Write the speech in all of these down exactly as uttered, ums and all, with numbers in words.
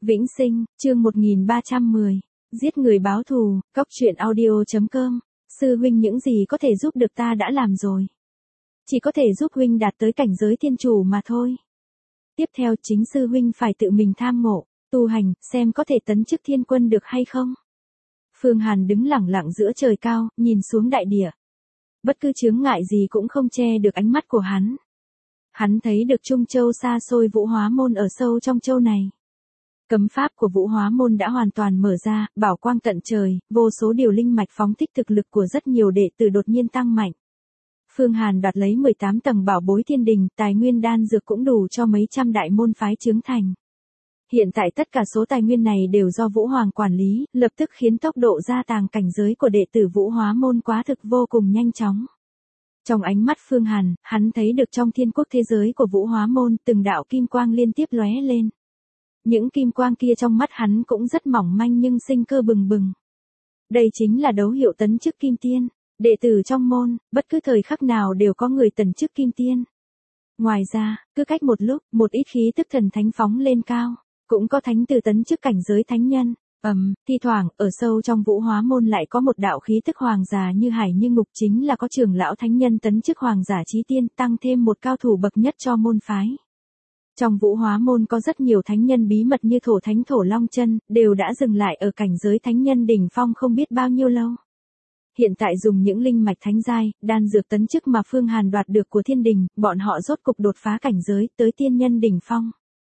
Vĩnh Sinh, chương một nghìn ba trăm mười. Giết người báo thù, cóc truyện audio chấm com. Sư huynh những gì có thể giúp được ta đã làm rồi. Chỉ có thể giúp huynh đạt tới cảnh giới thiên chủ mà thôi. Tiếp theo chính sư huynh phải tự mình tham ngộ, tu hành, xem có thể tấn chức thiên quân được hay không. Phương Hàn đứng lẳng lặng giữa trời cao, nhìn xuống đại địa. Bất cứ chướng ngại gì cũng không che được ánh mắt của hắn. Hắn thấy được Trung Châu xa xôi Vũ Hóa Môn ở sâu trong châu này. Cấm pháp của Vũ Hóa Môn đã hoàn toàn mở ra, bảo quang tận trời, vô số điều linh mạch phóng thích thực lực của rất nhiều đệ tử đột nhiên tăng mạnh. Phương Hàn đoạt lấy mười tám tầng bảo bối thiên đình, tài nguyên đan dược cũng đủ cho mấy trăm đại môn phái chứng thành. Hiện tại tất cả số tài nguyên này đều do Vũ Hoàng quản lý, lập tức khiến tốc độ gia tăng cảnh giới của đệ tử Vũ Hóa Môn quá thực vô cùng nhanh chóng. Trong ánh mắt Phương Hàn, hắn thấy được trong thiên quốc thế giới của Vũ Hóa Môn, từng đạo kim quang liên tiếp lóe lên. Những kim quang kia trong mắt hắn cũng rất mỏng manh nhưng sinh cơ bừng bừng. Đây chính là dấu hiệu tấn chức kim tiên. Đệ tử trong môn, bất cứ thời khắc nào đều có người tấn chức kim tiên. Ngoài ra, cứ cách một lúc, một ít khí tức thần thánh phóng lên cao, cũng có thánh tử tấn chức cảnh giới thánh nhân. Ầm, um, thi thoảng, ở sâu trong Vũ Hóa Môn lại có một đạo khí tức hoàng giả như hải như ngục, chính là có trưởng lão thánh nhân tấn chức hoàng giả chí tiên, tăng thêm một cao thủ bậc nhất cho môn phái. Trong Vũ Hóa Môn có rất nhiều thánh nhân bí mật như Thổ Thánh Thổ Long Chân, đều đã dừng lại ở cảnh giới thánh nhân đỉnh phong không biết bao nhiêu lâu. Hiện tại dùng những linh mạch thánh giai, đan dược tấn chức mà Phương Hàn đoạt được của thiên đình, bọn họ rốt cục đột phá cảnh giới tới tiên nhân đỉnh phong.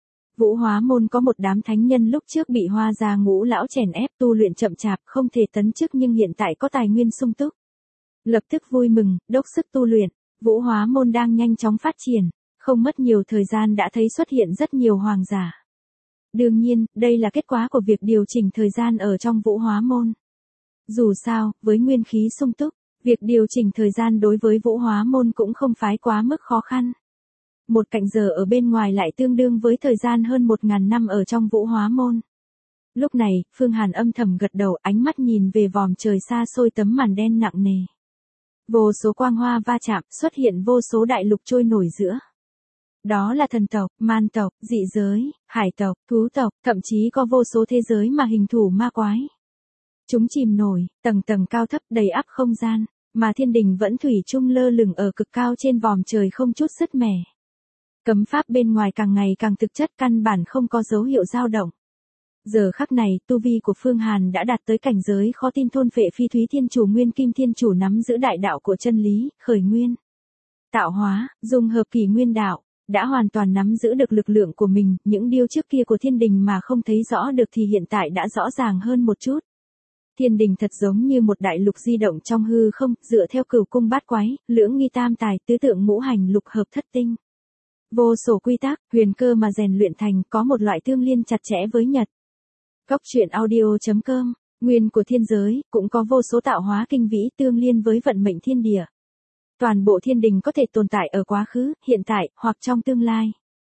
Vũ Hóa Môn có một đám thánh nhân lúc trước bị Hoa Gia Ngũ lão chèn ép tu luyện chậm chạp, không thể tấn chức nhưng hiện tại có tài nguyên sung túc. Lập tức vui mừng, đốc sức tu luyện, Vũ Hóa Môn đang nhanh chóng phát triển, không mất nhiều thời gian đã thấy xuất hiện rất nhiều hoàng giả. Đương nhiên, đây là kết quả của việc điều chỉnh thời gian ở trong Vũ Hóa Môn. Dù sao, với nguyên khí sung túc, việc điều chỉnh thời gian đối với Vũ Hóa Môn cũng không phải quá mức khó khăn. Một canh giờ ở bên ngoài lại tương đương với thời gian hơn một ngàn năm ở trong Vũ Hóa Môn. Lúc này, Phương Hàn âm thầm gật đầu, ánh mắt nhìn về vòm trời xa xôi tấm màn đen nặng nề. Vô số quang hoa va chạm, xuất hiện vô số đại lục trôi nổi giữa. Đó là thần tộc, man tộc, dị giới, hải tộc, thú tộc, thậm chí có vô số thế giới mà hình thù ma quái. Chúng chìm nổi, tầng tầng cao thấp đầy ắp không gian, mà thiên đình vẫn thủy chung lơ lửng ở cực cao trên vòm trời không chút sứt mẻ. Cấm pháp bên ngoài càng ngày càng thực chất, căn bản không có dấu hiệu dao động. Giờ khắc này, tu vi của Phương Hàn đã đạt tới cảnh giới khó tin, thôn phệ phi thúy thiên chủ nguyên kim thiên chủ, nắm giữ đại đạo của chân lý, khởi nguyên, tạo hóa, dung hợp kỳ nguyên đạo, đã hoàn toàn nắm giữ được lực lượng của mình, những điều trước kia của thiên đình mà không thấy rõ được thì hiện tại đã rõ ràng hơn một chút. Thiên đình thật giống như một đại lục di động trong hư không, dựa theo cửu cung bát quái, lưỡng nghi tam tài, tứ tượng ngũ hành, lục hợp thất tinh. Vô số quy tắc, huyền cơ mà rèn luyện thành, có một loại tương liên chặt chẽ với nhật. Cóc truyện audio chấm com, nguyên của thiên giới, cũng có vô số tạo hóa kinh vĩ tương liên với vận mệnh thiên địa. Toàn bộ thiên đình có thể tồn tại ở quá khứ, hiện tại, hoặc trong tương lai.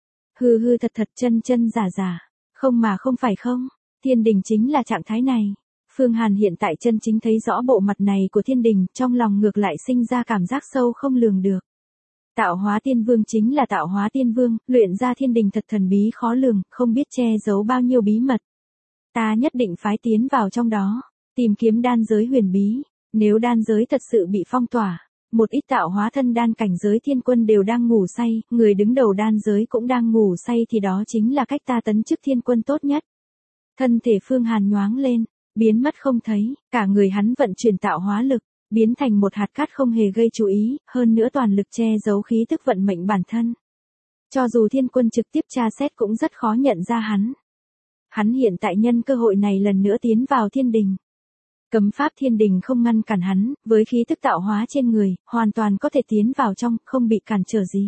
Hư hư thật thật, chân chân giả giả, không mà không phải không, thiên đình chính là trạng thái này. Phương Hàn hiện tại chân chính thấy rõ bộ mặt này của thiên đình, trong lòng ngược lại sinh ra cảm giác sâu không lường được. Tạo hóa tiên vương chính là tạo hóa tiên vương, luyện ra thiên đình thật thần bí khó lường, không biết che giấu bao nhiêu bí mật. Ta nhất định phái tiến vào trong đó, tìm kiếm đan giới huyền bí, nếu đan giới thật sự bị phong tỏa, một ít tạo hóa thân đan cảnh giới thiên quân đều đang ngủ say, người đứng đầu đan giới cũng đang ngủ say thì đó chính là cách ta tấn chức thiên quân tốt nhất. Thân thể Phương Hàn nhoáng lên, biến mất không thấy, cả người hắn vận chuyển tạo hóa lực, biến thành một hạt cát không hề gây chú ý, hơn nữa toàn lực che giấu khí tức vận mệnh bản thân. Cho dù thiên quân trực tiếp tra xét cũng rất khó nhận ra hắn. Hắn hiện tại nhân cơ hội này lần nữa tiến vào thiên đình. Cấm pháp thiên đình không ngăn cản hắn, với khí tức tạo hóa trên người, hoàn toàn có thể tiến vào trong, không bị cản trở gì.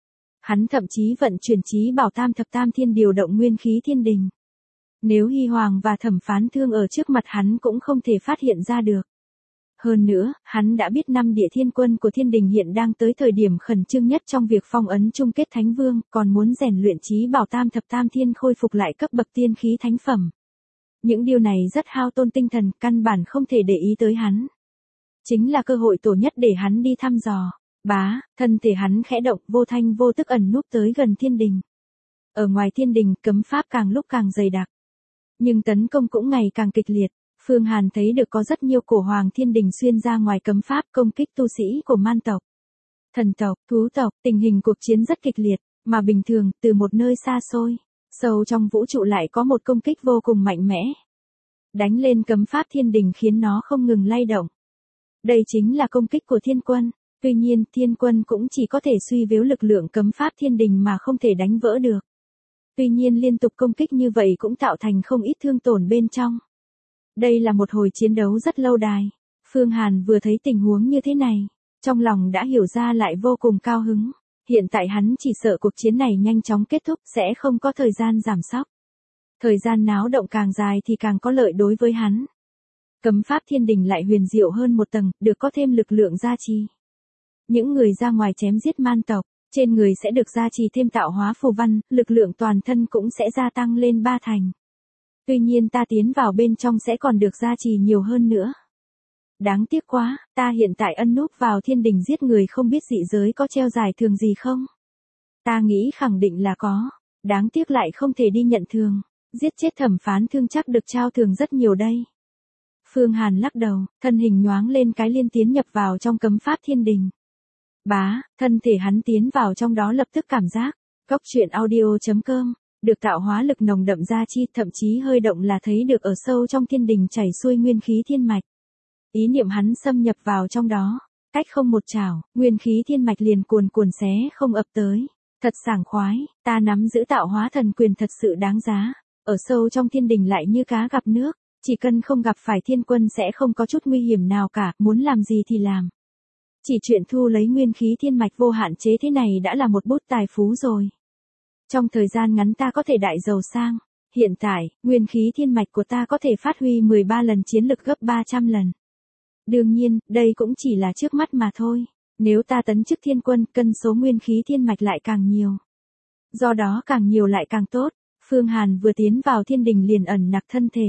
Hắn thậm chí vận chuyển chí bảo tam thập tam thiên điều động nguyên khí thiên đình. Nếu Hy Hoàng và Thẩm Phán Thương ở trước mặt hắn cũng không thể phát hiện ra được. Hơn nữa, hắn đã biết năm địa thiên quân của thiên đình hiện đang tới thời điểm khẩn trương nhất trong việc phong ấn chung kết thánh vương, còn muốn rèn luyện chí bảo tam thập tam thiên khôi phục lại cấp bậc tiên khí thánh phẩm. Những điều này rất hao tôn tinh thần, căn bản không thể để ý tới hắn. Chính là cơ hội tổ nhất để hắn đi thăm dò. Bá, thân thể hắn khẽ động, vô thanh vô tức ẩn núp tới gần thiên đình. Ở ngoài thiên đình, cấm pháp càng lúc càng dày đặc. Nhưng tấn công cũng ngày càng kịch liệt. Phương Hàn thấy được có rất nhiều cổ hoàng thiên đình xuyên ra ngoài cấm pháp công kích tu sĩ của man tộc, thần tộc, thú tộc, tình hình cuộc chiến rất kịch liệt, mà bình thường, từ một nơi xa xôi, sâu trong vũ trụ lại có một công kích vô cùng mạnh mẽ. Đánh lên cấm pháp thiên đình khiến nó không ngừng lay động. Đây chính là công kích của thiên quân, tuy nhiên thiên quân cũng chỉ có thể suy yếu lực lượng cấm pháp thiên đình mà không thể đánh vỡ được. Tuy nhiên liên tục công kích như vậy cũng tạo thành không ít thương tổn bên trong. Đây là một hồi chiến đấu rất lâu đài. Phương Hàn vừa thấy tình huống như thế này, trong lòng đã hiểu ra lại vô cùng cao hứng. Hiện tại hắn chỉ sợ cuộc chiến này nhanh chóng kết thúc sẽ không có thời gian giảm sóc. Thời gian náo động càng dài thì càng có lợi đối với hắn. Cấm pháp thiên đình lại huyền diệu hơn một tầng, được có thêm lực lượng gia trì. Những người ra ngoài chém giết man tộc, trên người sẽ được gia trì thêm tạo hóa phù văn, lực lượng toàn thân cũng sẽ gia tăng lên ba thành. Tuy nhiên ta tiến vào bên trong sẽ còn được gia trì nhiều hơn nữa. Đáng tiếc quá, ta hiện tại ân núp vào thiên đình giết người không biết dị giới có treo giải thưởng gì không? Ta nghĩ khẳng định là có, đáng tiếc lại không thể đi nhận thưởng, giết chết thẩm phán thương chắc được trao thưởng rất nhiều đây. Phương Hàn lắc đầu, thân hình nhoáng lên cái liên tiến nhập vào trong cấm pháp thiên đình. Bá, thân thể hắn tiến vào trong đó lập tức cảm giác, cốc truyện audio chấm com, được tạo hóa lực nồng đậm gia chi, thậm chí hơi động là thấy được ở sâu trong thiên đình chảy xuôi nguyên khí thiên mạch. Ý niệm hắn xâm nhập vào trong đó, cách không một chảo, nguyên khí thiên mạch liền cuồn cuồn xé không ập tới. Thật sảng khoái, ta nắm giữ tạo hóa thần quyền thật sự đáng giá. Ở sâu trong thiên đình lại như cá gặp nước, chỉ cần không gặp phải thiên quân sẽ không có chút nguy hiểm nào cả, muốn làm gì thì làm. Chỉ chuyện thu lấy nguyên khí thiên mạch vô hạn chế thế này đã là một bút tài phú rồi. Trong thời gian ngắn ta có thể đại giàu sang. Hiện tại, nguyên khí thiên mạch của ta có thể phát huy mười ba lần chiến lực gấp ba trăm lần. Đương nhiên, đây cũng chỉ là trước mắt mà thôi. Nếu ta tấn chức thiên quân, cân số nguyên khí thiên mạch lại càng nhiều. Do đó càng nhiều lại càng tốt. Phương Hàn vừa tiến vào thiên đình liền ẩn nặc thân thể.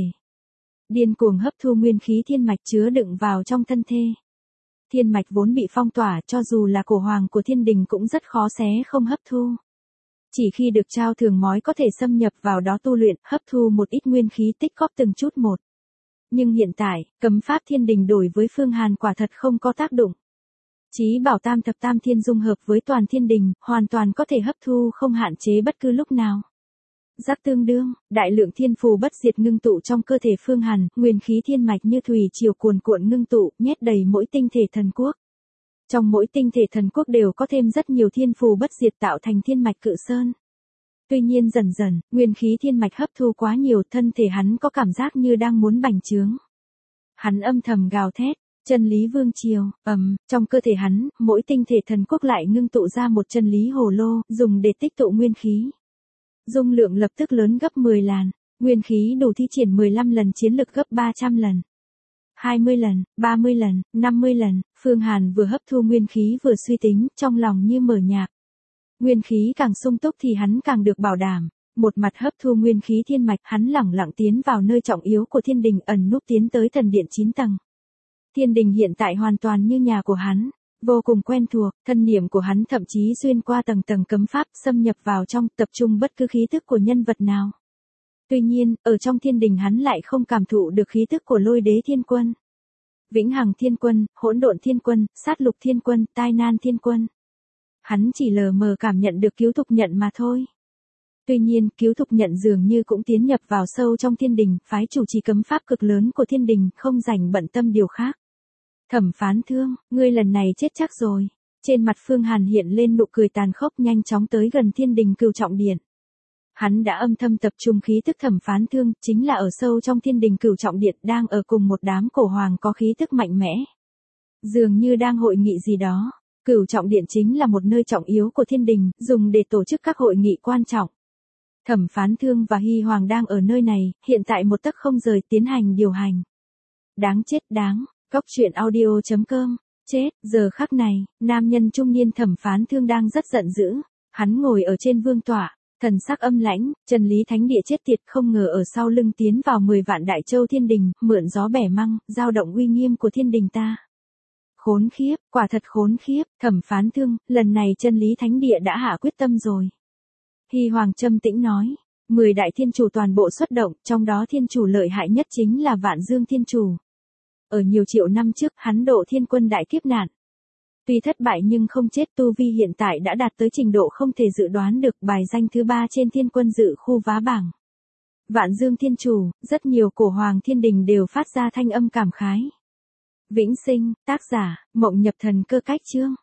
Điên cuồng hấp thu nguyên khí thiên mạch chứa đựng vào trong thân thể. Thiên mạch vốn bị phong tỏa, cho dù là cổ hoàng của thiên đình cũng rất khó xé không hấp thu. Chỉ khi được trao thưởng mới có thể xâm nhập vào đó tu luyện, hấp thu một ít nguyên khí tích góp từng chút một. Nhưng hiện tại, cấm pháp thiên đình đổi với Phương Hàn quả thật không có tác dụng. Chí bảo tam thập tam thiên dung hợp với toàn thiên đình, hoàn toàn có thể hấp thu không hạn chế bất cứ lúc nào. Giác tương đương, đại lượng thiên phù bất diệt ngưng tụ trong cơ thể Phương Hàn, nguyên khí thiên mạch như thủy triều cuồn cuộn ngưng tụ, nhét đầy mỗi tinh thể thần quốc. Trong mỗi tinh thể thần quốc đều có thêm rất nhiều thiên phù bất diệt tạo thành thiên mạch cự sơn. Tuy nhiên dần dần, nguyên khí thiên mạch hấp thu quá nhiều, thân thể hắn có cảm giác như đang muốn bành trướng. Hắn âm thầm gào thét, chân lý vương triều, ầm, trong cơ thể hắn, mỗi tinh thể thần quốc lại ngưng tụ ra một chân lý hồ lô, dùng để tích tụ nguyên khí. Dung lượng lập tức lớn gấp mười lần, nguyên khí đủ thi triển mười lăm lần chiến lực gấp ba trăm lần. hai mươi lần, ba mươi lần, năm mươi lần, Phương Hàn vừa hấp thu nguyên khí vừa suy tính, trong lòng như mở nhạc. Nguyên khí càng sung túc thì hắn càng được bảo đảm. Một mặt hấp thu nguyên khí thiên mạch, hắn lẳng lặng tiến vào nơi trọng yếu của thiên đình, ẩn núp tiến tới thần điện chín tầng. Thiên đình hiện tại hoàn toàn như nhà của hắn, vô cùng quen thuộc, thân niệm của hắn thậm chí xuyên qua tầng tầng cấm pháp, xâm nhập vào trong, tập trung bất cứ khí thức của nhân vật nào. Tuy nhiên, ở trong thiên đình hắn lại không cảm thụ được khí thức của lôi đế thiên quân, vĩnh hằng thiên quân, hỗn độn thiên quân, sát lục thiên quân, tai nan thiên quân. Hắn chỉ lờ mờ cảm nhận được cứu thục nhận mà thôi. Tuy nhiên, cứu thục nhận dường như cũng tiến nhập vào sâu trong thiên đình, phái chủ trì cấm pháp cực lớn của thiên đình, không rảnh bận tâm điều khác. Thẩm phán thương, ngươi lần này chết chắc rồi. Trên mặt Phương Hàn hiện lên nụ cười tàn khốc, nhanh chóng tới gần thiên đình cửu trọng điện. Hắn đã âm thầm tập trung khí tức thẩm phán thương, chính là ở sâu trong thiên đình cửu trọng điện, đang ở cùng một đám cổ hoàng có khí tức mạnh mẽ. Dường như đang hội nghị gì đó. Cửu trọng điện chính là một nơi trọng yếu của thiên đình, dùng để tổ chức các hội nghị quan trọng. Thẩm phán thương và Hy Hoàng đang ở nơi này, hiện tại một tấc không rời tiến hành điều hành. Đáng chết đáng, cốc truyện audio chấm com, chết, giờ khắc này, nam nhân trung niên thẩm phán thương đang rất giận dữ. Hắn ngồi ở trên vương tọa, thần sắc âm lãnh, chân lý thánh địa chết tiệt, không ngờ ở sau lưng tiến vào mười vạn đại châu thiên đình, mượn gió bẻ măng, dao động uy nghiêm của thiên đình ta. Khốn khiếp, quả thật khốn khiếp, thẩm phán thương, lần này chân lý thánh địa đã hạ quyết tâm rồi. Hy Hoàng trầm tĩnh nói, Mười đại thiên chủ toàn bộ xuất động, trong đó thiên chủ lợi hại nhất chính là Vạn Dương Thiên Chủ. Ở nhiều triệu năm trước, hắn độ thiên quân đại kiếp nạn. Tuy thất bại nhưng không chết, tu vi hiện tại đã đạt tới trình độ không thể dự đoán được, bài danh thứ ba trên thiên quân dự khu vá bảng. Vạn Dương Thiên Chủ, rất nhiều cổ hoàng thiên đình đều phát ra thanh âm cảm khái. Vĩnh sinh, tác giả, Mộng Nhập Thần Cơ Cách Chương.